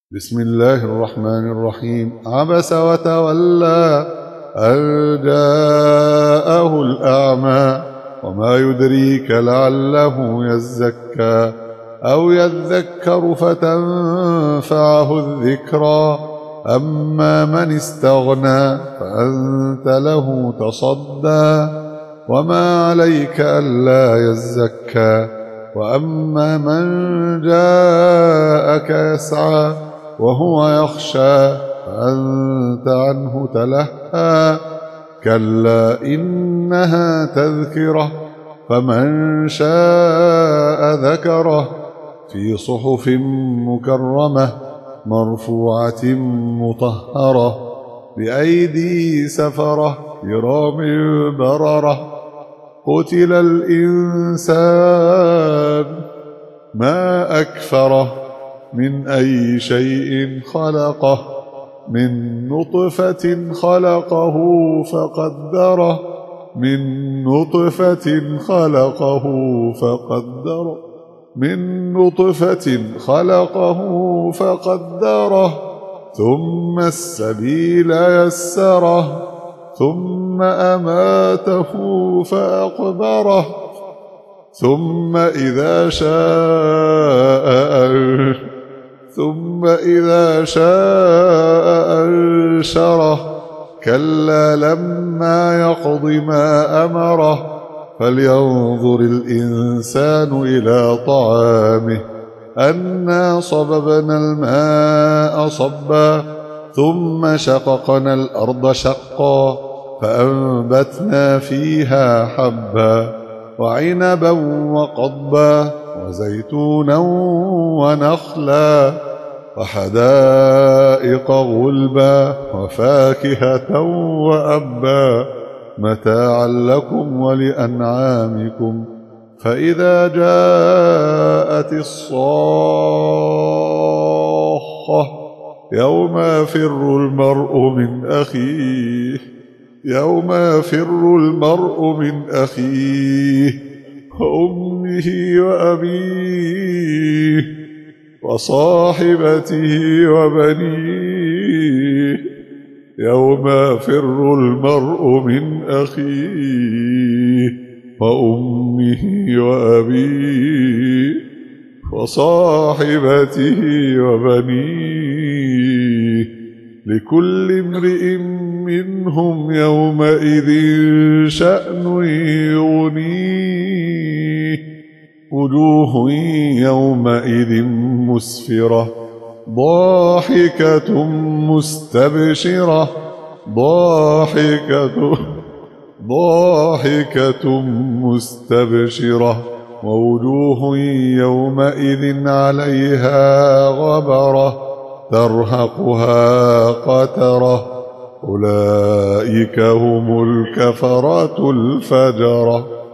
بسم الله الرحمن الرحيم. عبس وتولى أن جاءه الأعمى وما يدريك لعله يزكى أو يذكر فتنفعه الذكرى أما من استغنى فأنت له تصدى وما عليك ألا يزكى وأما من جاءك يسعى وهو يخشى فأنت عنه تلهى كلا إنها تذكرة فمن شاء ذكره في صحف مكرمة مرفوعة مطهرة بأيدي سفرة كرام بررة قتل الإنسان ما أكفره من أي شيء خلقه من نطفة خلقه فقدره من نطفة خلقه فقدره من نطفة خلقه فقدره ثم السبيل يسره ثم أماته فأقبره ثم إذا شاء أنشره كلا لما يقض ما أمره فلينظر الإنسان إلى طعامه أنا صببنا الماء صبا ثم شققنا الأرض شقا فأنبتنا فيها حبا وعنبا وقضبا وزيتونا ونخلا وحدائق غلبا وفاكهة وأبا متاعا لكم ولأنعامكم فإذا جاءت الصاخة يوم يفر المرء من أخيه وأمه وأبيه وصاحبته وبنيه يوم يفر المرء من أخيه وأمه وأبيه وصاحبته وبنيه لكل امرئ منهم يومئذ شأن يغنيه وجوه يومئذ مسفرة ضاحكة مستبشرة ضاحكة مستبشرة ووجوه يومئذ عليها غبرة ترهقها قترة أولئك هم الكفرة الفجرة.